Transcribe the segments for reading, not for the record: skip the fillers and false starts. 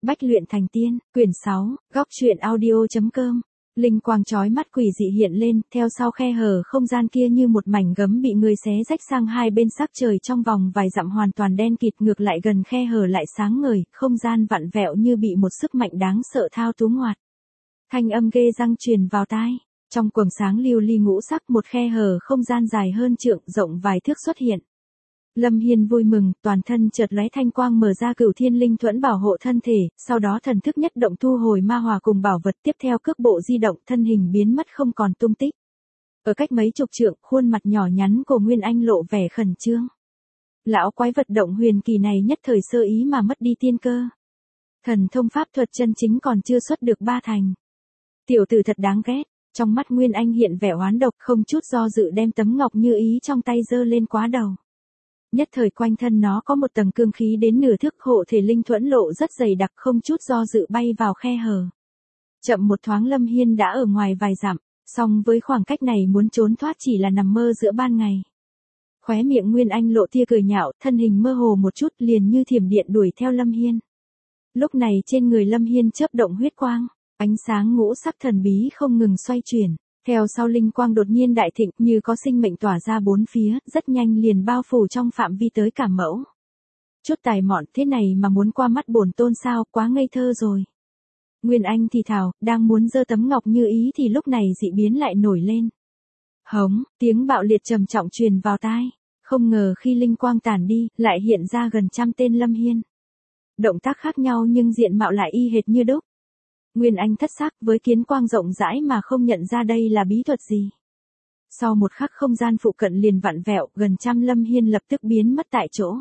Bách luyện thành tiên, quyển 6, góc truyện audio.com. Linh quang chói mắt quỷ dị hiện lên, theo sau khe hở không gian kia như một mảnh gấm bị người xé rách sang hai bên, sắc trời trong vòng vài dặm hoàn toàn đen kịt, ngược lại gần khe hở lại sáng ngời, không gian vặn vẹo như bị một sức mạnh đáng sợ thao túng ngoặt. Thanh âm ghê răng truyền vào tai. Trong quầng sáng lưu ly ngũ sắc, một khe hở không gian dài hơn trượng, rộng vài thước xuất hiện. Lâm Hiên vui mừng, toàn thân chợt lóe thanh quang, mở ra Cửu Thiên Linh Thuẫn bảo hộ thân thể, sau đó thần thức nhất động thu hồi ma hòa cùng bảo vật, tiếp theo cước bộ di động, thân hình biến mất không còn tung tích. Ở cách mấy chục trượng, khuôn mặt nhỏ nhắn của Nguyên Anh lộ vẻ khẩn trương. Lão quái vật động huyền kỳ này nhất thời sơ ý mà mất đi tiên cơ. Thần thông pháp thuật chân chính còn chưa xuất được ba thành. Tiểu tử thật đáng ghét. Trong mắt Nguyên Anh hiện vẻ oán độc, không chút do dự đem tấm ngọc như ý trong tay giơ lên quá đầu. Nhất thời quanh thân nó có một tầng cương khí đến nửa thước, hộ thể linh thuẫn lộ rất dày đặc, không chút do dự bay vào khe hở. Chậm một thoáng Lâm Hiên đã ở ngoài vài dặm, song với khoảng cách này muốn trốn thoát chỉ là nằm mơ giữa ban ngày. Khóe miệng Nguyên Anh lộ tia cười nhạo, thân hình mơ hồ một chút, liền như thiểm điện đuổi theo Lâm Hiên. Lúc này trên người Lâm Hiên chớp động huyết quang, ánh sáng ngũ sắc thần bí không ngừng xoay chuyển. Theo sau linh quang đột nhiên đại thịnh, như có sinh mệnh tỏa ra bốn phía, rất nhanh liền bao phủ trong phạm vi tới cả mẫu. Chút tài mọn thế này mà muốn qua mắt bổn tôn sao, quá ngây thơ rồi. Nguyên Anh thì thào, đang muốn giơ tấm ngọc như ý thì lúc này dị biến lại nổi lên. Hống, tiếng bạo liệt trầm trọng truyền vào tai. Không ngờ khi linh quang tản đi, lại hiện ra gần 100 tên Lâm Hiên. Động tác khác nhau nhưng diện mạo lại y hệt như đúc. Nguyên Anh thất sắc, với kiến quang rộng rãi mà không nhận ra đây là bí thuật gì. Sau một khắc không gian phụ cận liền vặn vẹo, gần 100 Lâm Hiên lập tức biến mất tại chỗ.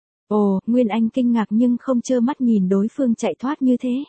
Ồ, Nguyên Anh kinh ngạc nhưng không trơ mắt nhìn đối phương chạy thoát như thế.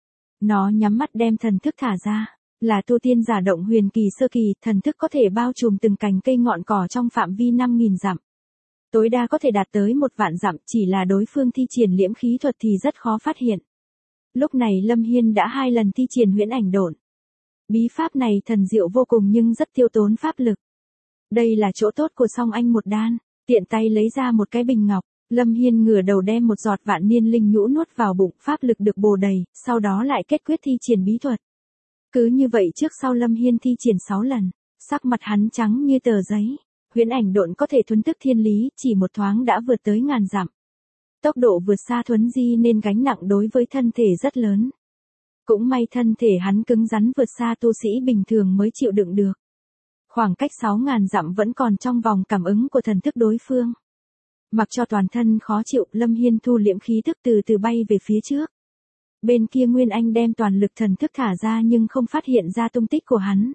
Nó nhắm mắt đem thần thức thả ra, là tu tiên giả động huyền kỳ sơ kỳ, thần thức có thể bao trùm từng cành cây ngọn cỏ trong phạm vi 5.000 dặm. Tối đa có thể đạt tới 1 vạn dặm, chỉ là đối phương thi triển liễm khí thuật thì rất khó phát hiện. Lúc này Lâm Hiên đã 2 lần thi triển huyễn ảnh độn. Bí pháp này thần diệu vô cùng nhưng rất tiêu tốn pháp lực. Đây là chỗ tốt của song anh một đan, tiện tay lấy ra một cái bình ngọc, Lâm Hiên ngửa đầu đem một giọt vạn niên linh nhũ nuốt vào bụng, pháp lực được bổ đầy, sau đó lại kết quyết thi triển bí thuật. Cứ như vậy trước sau Lâm Hiên thi triển 6 lần, sắc mặt hắn trắng như tờ giấy. Huyễn ảnh độn có thể thuấn tức thiên lý, chỉ một thoáng đã vượt tới ngàn dặm. Tốc độ vượt xa thuấn di nên gánh nặng đối với thân thể rất lớn. Cũng may thân thể hắn cứng rắn vượt xa tu sĩ bình thường mới chịu đựng được. Khoảng cách 6.000 dặm vẫn còn trong vòng cảm ứng của thần thức đối phương. Mặc cho toàn thân khó chịu, Lâm Hiên thu liễm khí thức từ từ bay về phía trước. Bên kia Nguyên Anh đem toàn lực thần thức thả ra nhưng không phát hiện ra tung tích của hắn.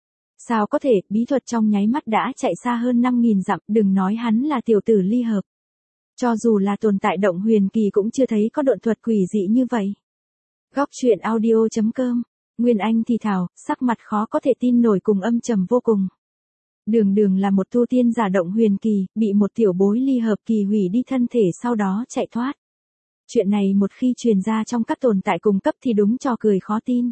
Sao có thể, bí thuật trong nháy mắt đã chạy xa hơn 5.000 dặm, đừng nói hắn là tiểu tử ly hợp. Cho dù là tồn tại động huyền kỳ cũng chưa thấy có độn thuật quỷ dị như vậy. Góc truyện audio.com. Nguyên Anh thì thào, sắc mặt khó có thể tin nổi cùng âm trầm vô cùng. Đường là một tu tiên giả động huyền kỳ, bị một tiểu bối ly hợp kỳ hủy đi thân thể sau đó chạy thoát. Chuyện này một khi truyền ra trong các tồn tại cùng cấp thì đúng trò cười khó tin.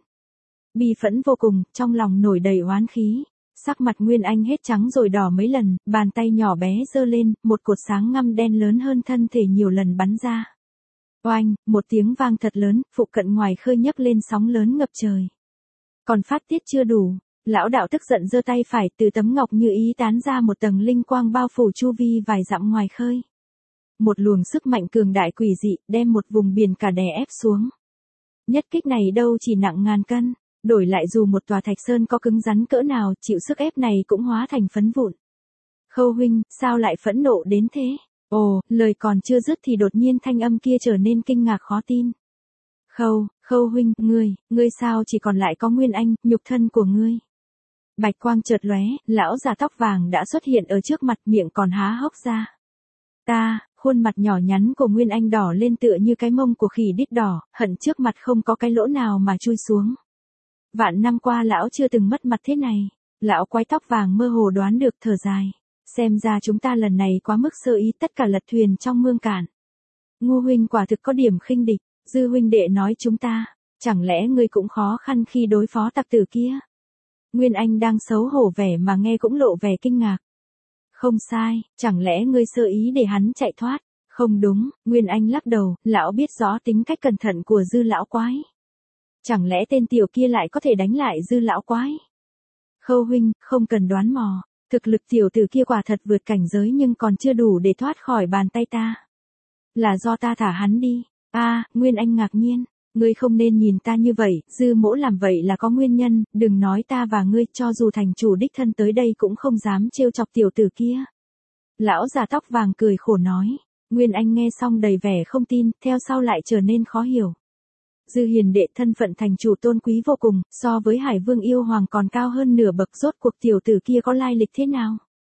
Bi phẫn vô cùng, trong lòng nổi đầy oán khí. Sắc mặt Nguyên Anh hết trắng rồi đỏ mấy lần, bàn tay nhỏ bé giơ lên, một cột sáng ngăm đen lớn hơn thân thể nhiều lần bắn ra. Oanh, một tiếng vang thật lớn, phụ cận ngoài khơi nhấc lên sóng lớn ngập trời. Còn phát tiết chưa đủ, lão đạo tức giận giơ tay phải, từ tấm ngọc như ý tán ra một tầng linh quang bao phủ chu vi vài dặm ngoài khơi. Một luồng sức mạnh cường đại quỷ dị, đem một vùng biển cả đè ép xuống. Nhất kích này đâu chỉ nặng ngàn cân. Đổi lại dù một tòa thạch sơn có cứng rắn cỡ nào, chịu sức ép này cũng hóa thành phấn vụn. Khâu huynh, sao lại phẫn nộ đến thế? Ồ, lời còn chưa dứt thì đột nhiên thanh âm kia trở nên kinh ngạc khó tin. Khâu huynh, ngươi sao chỉ còn lại có Nguyên Anh, nhục thân của ngươi. Bạch quang chợt lóe, lão già tóc vàng đã xuất hiện ở trước mặt, miệng còn há hốc ra. Khuôn mặt nhỏ nhắn của Nguyên Anh đỏ lên tựa như cái mông của khỉ đít đỏ, hận trước mặt không có cái lỗ nào mà chui xuống. Vạn năm qua lão chưa từng mất mặt thế này. Lão quái tóc vàng mơ hồ đoán được, thở dài. Xem ra chúng ta lần này quá mức sơ ý, tất cả lật thuyền trong mương cạn. Ngô huynh quả thực có điểm khinh địch. Dư huynh đệ nói chúng ta, chẳng lẽ ngươi cũng khó khăn khi đối phó tặc tử kia? Nguyên Anh đang xấu hổ vẻ mà nghe cũng lộ vẻ kinh ngạc. Không sai, chẳng lẽ ngươi sơ ý để hắn chạy thoát? Không đúng, Nguyên Anh lắc đầu, lão biết rõ tính cách cẩn thận của Dư lão quái. Chẳng lẽ tên tiểu kia lại có thể đánh lại Dư lão quái? Khâu huynh, không cần đoán mò, thực lực tiểu tử kia quả thật vượt cảnh giới nhưng còn chưa đủ để thoát khỏi bàn tay ta. Là do ta thả hắn đi. Nguyên Anh ngạc nhiên, ngươi không nên nhìn ta như vậy, Dư mỗ làm vậy là có nguyên nhân, đừng nói ta và ngươi, cho dù thành chủ đích thân tới đây cũng không dám trêu chọc tiểu tử kia. Lão già tóc vàng cười khổ nói. Nguyên Anh nghe xong đầy vẻ không tin, theo sau lại trở nên khó hiểu. Dư hiền đệ thân phận thành chủ tôn quý vô cùng, so với Hải Vương yêu hoàng còn cao hơn nửa bậc, rốt cuộc tiểu tử kia có lai lịch thế nào?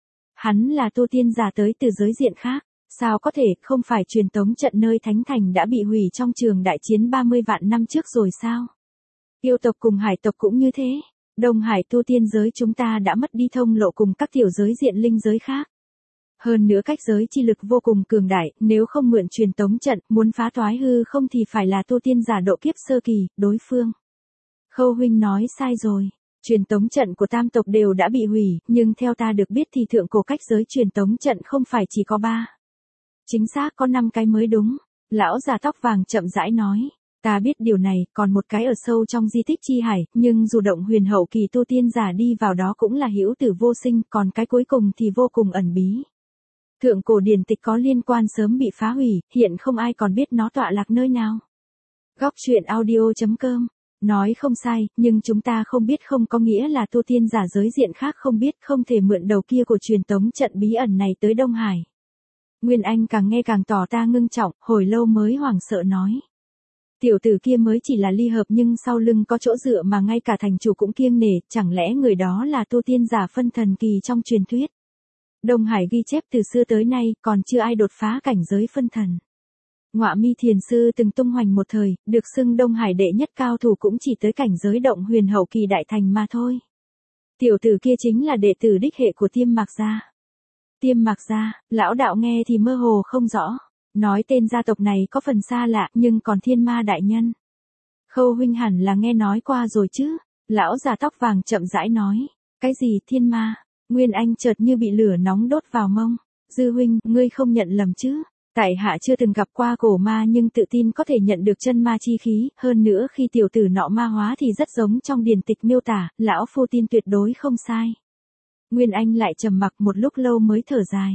Hắn là tu tiên giả tới từ giới diện khác, sao có thể, không phải truyền tống trận nơi thánh thành đã bị hủy trong trường đại chiến 30 vạn năm trước rồi sao? Yêu tộc cùng hải tộc cũng như thế, Đông Hải tu tiên giới chúng ta đã mất đi thông lộ cùng các tiểu giới diện linh giới khác. Hơn nữa cách giới chi lực vô cùng cường đại, nếu không mượn truyền tống trận, muốn phá toái hư không thì phải là tu tiên giả độ kiếp sơ kỳ, đối phương. Khâu huynh nói sai rồi, truyền tống trận của tam tộc đều đã bị hủy, nhưng theo ta được biết thì thượng cổ cách giới truyền tống trận không phải chỉ có 3. Chính xác có 5 cái mới đúng, lão già tóc vàng chậm rãi nói. Ta biết điều này, còn một cái ở sâu trong di tích chi hải, nhưng dù động huyền hậu kỳ tu tiên giả đi vào đó cũng là hữu tử vô sinh, còn cái cuối cùng thì vô cùng ẩn bí. Thượng cổ điển tịch có liên quan sớm bị phá hủy, hiện không ai còn biết nó tọa lạc nơi nào. Góc truyện audio.com nói không sai, nhưng chúng ta không biết không có nghĩa là tu tiên giả giới diện khác không biết, không thể mượn đầu kia của truyền tống trận bí ẩn này tới Đông Hải. Nguyên Anh càng nghe càng tỏ ra ngưng trọng, hồi lâu mới hoảng sợ nói. Tiểu tử kia mới chỉ là ly hợp nhưng sau lưng có chỗ dựa mà ngay cả thành chủ cũng kiêng nể, chẳng lẽ người đó là tu tiên giả phân thần kỳ trong truyền thuyết. Đông Hải ghi chép từ xưa tới nay, còn chưa ai đột phá cảnh giới phân thần. Ngọa Mi Thiền Sư từng tung hoành một thời, được xưng Đông Hải đệ nhất cao thủ cũng chỉ tới cảnh giới động huyền hậu kỳ đại thành mà thôi. Tiểu tử kia chính là đệ tử đích hệ của Tiêm Mạc Gia. Tiêm Mạc Gia, lão đạo nghe thì mơ hồ không rõ. Nói tên gia tộc này có phần xa lạ, nhưng còn Thiên Ma đại nhân. Khâu huynh hẳn là nghe nói qua rồi chứ. Lão già tóc vàng chậm rãi nói. Cái gì Thiên Ma? Nguyên Anh chợt như bị lửa nóng đốt vào mông. Dư huynh, ngươi không nhận lầm chứ? Tại hạ chưa từng gặp qua cổ ma nhưng tự tin có thể nhận được chân ma chi khí, hơn nữa khi tiểu tử nọ ma hóa thì rất giống trong điển tịch miêu tả, lão phu tin tuyệt đối không sai. Nguyên Anh lại trầm mặc một lúc lâu mới thở dài.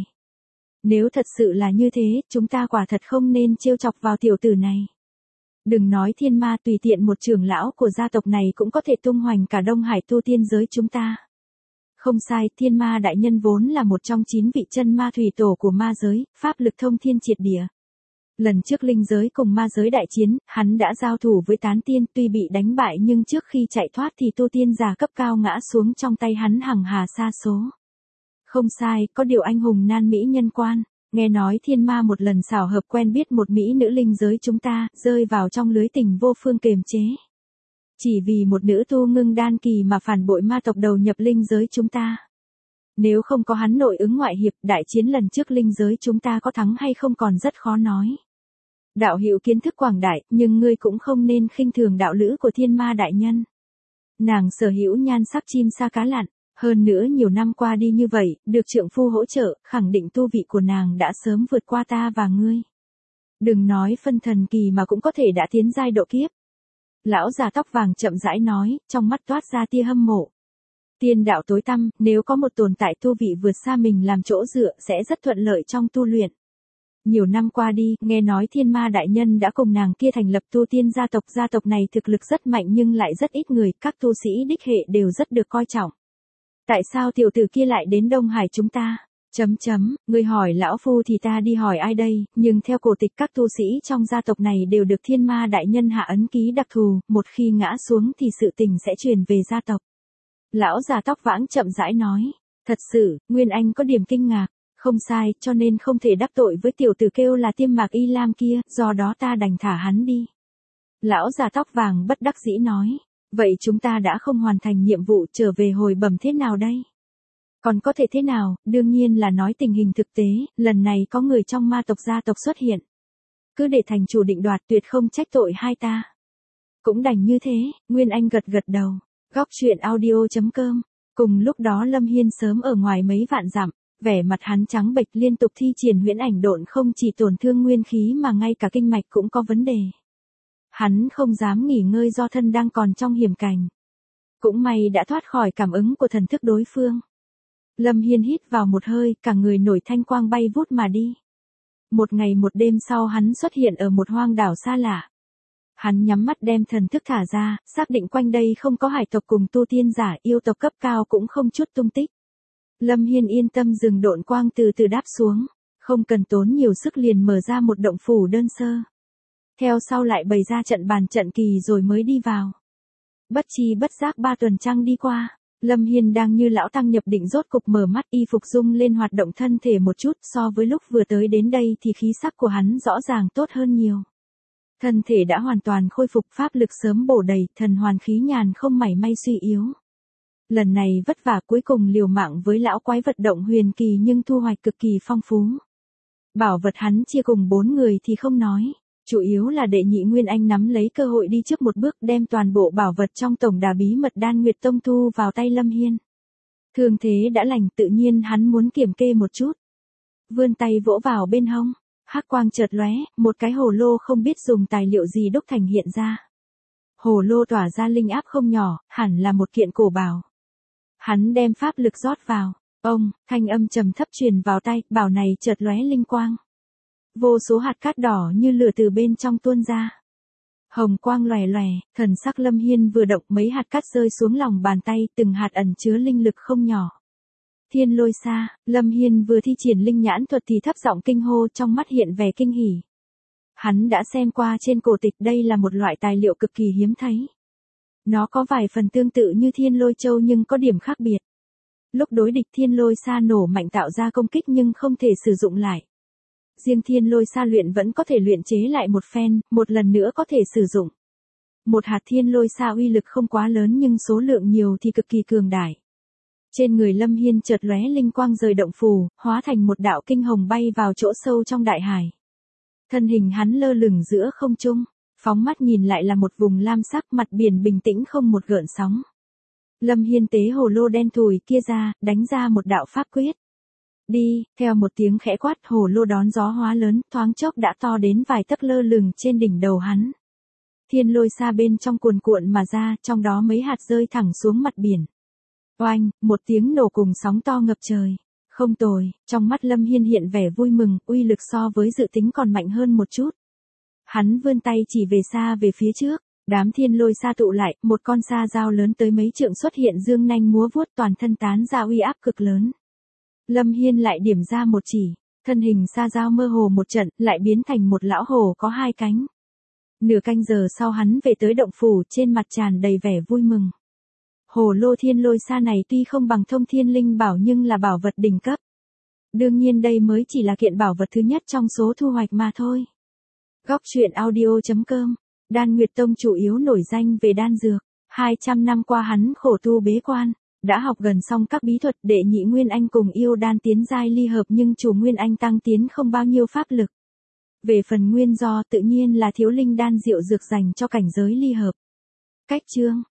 Nếu thật sự là như thế, chúng ta quả thật không nên trêu chọc vào tiểu tử này. Đừng nói thiên ma, tùy tiện một trưởng lão của gia tộc này cũng có thể tung hoành cả Đông Hải tu tiên giới chúng ta. Không sai, Thiên Ma đại nhân vốn là một trong 9 vị chân ma thủy tổ của ma giới, pháp lực thông thiên triệt địa. Lần trước linh giới cùng ma giới đại chiến, hắn đã giao thủ với tán tiên, tuy bị đánh bại nhưng trước khi chạy thoát thì tu tiên giả cấp cao ngã xuống trong tay hắn hằng hà sa số. Không sai, có điều anh hùng nan mỹ nhân quan, nghe nói Thiên Ma một lần xảo hợp quen biết một mỹ nữ linh giới chúng ta, rơi vào trong lưới tình vô phương kềm chế. Chỉ vì một nữ tu ngưng đan kỳ mà phản bội ma tộc đầu nhập linh giới chúng ta. Nếu không có hắn nội ứng ngoại hiệp, đại chiến lần trước linh giới chúng ta có thắng hay không còn rất khó nói. Đạo hữu kiến thức quảng đại, nhưng ngươi cũng không nên khinh thường đạo lữ của Thiên Ma đại nhân. Nàng sở hữu nhan sắc chim sa cá lặn, hơn nữa nhiều năm qua đi như vậy, được trượng phu hỗ trợ, khẳng định tu vị của nàng đã sớm vượt qua ta và ngươi. Đừng nói phân thần kỳ mà cũng có thể đã tiến giai độ kiếp. Lão già tóc vàng chậm rãi nói, trong mắt toát ra tia hâm mộ. Tiên đạo tối tăm, nếu có một tồn tại tu vị vượt xa mình làm chỗ dựa sẽ rất thuận lợi trong tu luyện. Nhiều năm qua đi, nghe nói Thiên Ma đại nhân đã cùng nàng kia thành lập tu tiên gia tộc này thực lực rất mạnh nhưng lại rất ít người, các tu sĩ đích hệ đều rất được coi trọng. Tại sao tiểu tử kia lại đến Đông Hải chúng ta? Người hỏi lão phu thì ta đi hỏi ai đây, nhưng theo cổ tịch các tu sĩ trong gia tộc này đều được Thiên Ma đại nhân hạ ấn ký đặc thù, một khi ngã xuống thì sự tình sẽ truyền về gia tộc. Lão già tóc vãng chậm rãi nói, thật sự, Nguyên Anh có điểm kinh ngạc, không sai, cho nên không thể đắc tội với tiểu tử kêu là Tiêm Mạc Y Lam kia, do đó ta đành thả hắn đi. Lão già tóc vàng bất đắc dĩ nói, vậy chúng ta đã không hoàn thành nhiệm vụ, trở về hồi bẩm thế nào đây? Còn có thể thế nào, đương nhiên là nói tình hình thực tế, lần này có người trong ma tộc gia tộc xuất hiện. Cứ để thành chủ định đoạt, tuyệt không trách tội hai ta. Cũng đành như thế, Nguyên Anh gật gật đầu. Góc truyện audio.com. Cùng lúc đó Lâm Hiên sớm ở ngoài mấy vạn dặm, Vẻ mặt hắn trắng bệch liên tục thi triển huyễn ảnh độn không chỉ tổn thương nguyên khí mà ngay cả kinh mạch cũng có vấn đề. Hắn không dám nghỉ ngơi do thân đang còn trong hiểm cảnh. Cũng may đã thoát khỏi cảm ứng của thần thức đối phương. Lâm Hiên hít vào một hơi, cả người nổi thanh quang bay vút mà đi. Một ngày một đêm sau hắn xuất hiện ở một hoang đảo xa lạ. Hắn nhắm mắt đem thần thức thả ra, xác định quanh đây không có hải tộc cùng tu tiên giả, yêu tộc cấp cao cũng không chút tung tích. Lâm Hiên yên tâm dừng độn quang từ từ đáp xuống, không cần tốn nhiều sức liền mở ra một động phủ đơn sơ. Theo sau lại bày ra trận bàn trận kỳ rồi mới đi vào. Bất chi bất giác 3 tuần trăng đi qua, Lâm Hiên đang như lão tăng nhập định rốt cục mở mắt, y phục rung lên hoạt động thân thể một chút, so với lúc vừa tới đến đây thì khí sắc của hắn rõ ràng tốt hơn nhiều. Thân thể đã hoàn toàn khôi phục, pháp lực sớm bổ đầy, thần hoàn khí nhàn không mảy may suy yếu. Lần này vất vả cuối cùng liều mạng với lão quái vật động huyền kỳ nhưng thu hoạch cực kỳ phong phú. Bảo vật hắn chia cùng 4 người thì không nói. Chủ yếu là đệ nhị Nguyên Anh nắm lấy cơ hội đi trước một bước đem toàn bộ bảo vật trong tổng đà bí mật Đan Nguyệt Tông thu vào tay Lâm Hiên. Thương thế đã lành tự nhiên hắn muốn kiểm kê một chút. Vươn tay vỗ vào bên hông, hắc quang chợt lóe, một cái hồ lô không biết dùng tài liệu gì đúc thành hiện ra. Hồ lô tỏa ra linh áp không nhỏ, hẳn là một kiện cổ bảo. Hắn đem pháp lực rót vào, thanh âm trầm thấp truyền vào tai, bảo này chợt lóe linh quang. Vô số hạt cát đỏ như lửa từ bên trong tuôn ra. Hồng quang lòe lòe, thần sắc Lâm Hiên vừa động mấy hạt cát rơi xuống lòng bàn tay, từng hạt ẩn chứa linh lực không nhỏ. Thiên lôi xa, Lâm Hiên vừa thi triển linh nhãn thuật thì thấp giọng kinh hô, trong mắt hiện vẻ kinh hỉ. Hắn đã xem qua trên cổ tịch, đây là một loại tài liệu cực kỳ hiếm thấy. Nó có vài phần tương tự như thiên lôi châu nhưng có điểm khác biệt. Lúc đối địch thiên lôi xa nổ mạnh tạo ra công kích nhưng không thể sử dụng lại. Riêng thiên lôi sa luyện vẫn có thể luyện chế lại một phen, một lần nữa có thể sử dụng. Một hạt thiên lôi sa uy lực không quá lớn nhưng số lượng nhiều thì cực kỳ cường đại. Trên người Lâm Hiên chợt lóe linh quang rời động phù, hóa thành một đạo kinh hồng bay vào chỗ sâu trong đại hải. Thân hình hắn lơ lửng giữa không trung, phóng mắt nhìn lại là một vùng lam sắc, mặt biển bình tĩnh không một gợn sóng. Lâm Hiên tế hồ lô đen thùi kia ra, đánh ra một đạo pháp quyết. Đi, theo một tiếng khẽ quát, hồ lô đón gió hóa lớn, thoáng chốc đã to đến vài tấc lơ lửng trên đỉnh đầu hắn. Thiên lôi xa bên trong cuồn cuộn mà ra, trong đó mấy hạt rơi thẳng xuống mặt biển. Oanh, một tiếng nổ cùng sóng to ngập trời. Không tồi, trong mắt Lâm Hiên hiện vẻ vui mừng, uy lực so với dự tính còn mạnh hơn một chút. Hắn vươn tay chỉ về xa về phía trước, đám thiên lôi sa tụ lại, một con sa dao lớn tới mấy trượng xuất hiện dương nanh múa vuốt toàn thân tán ra uy áp cực lớn. Lâm Hiên lại điểm ra một chỉ, thân hình sa dao mơ hồ một trận, lại biến thành một lão hồ có 2 cánh. Nửa canh giờ sau hắn về tới động phủ, trên mặt tràn đầy vẻ vui mừng. Hồ lô thiên lôi sa này tuy không bằng thông thiên linh bảo nhưng là bảo vật đỉnh cấp. Đương nhiên đây mới chỉ là kiện bảo vật thứ nhất trong số thu hoạch mà thôi. Góc truyện audio.com, Đan Nguyệt Tông chủ yếu nổi danh về đan dược. 200 năm qua hắn khổ tu bế quan, đã học gần xong các bí thuật, đệ nhị Nguyên Anh cùng yêu đan tiến giai ly hợp nhưng chủ Nguyên Anh tăng tiến không bao nhiêu pháp lực. Về phần nguyên do tự nhiên là thiếu linh đan diệu dược dành cho cảnh giới ly hợp. Cách chương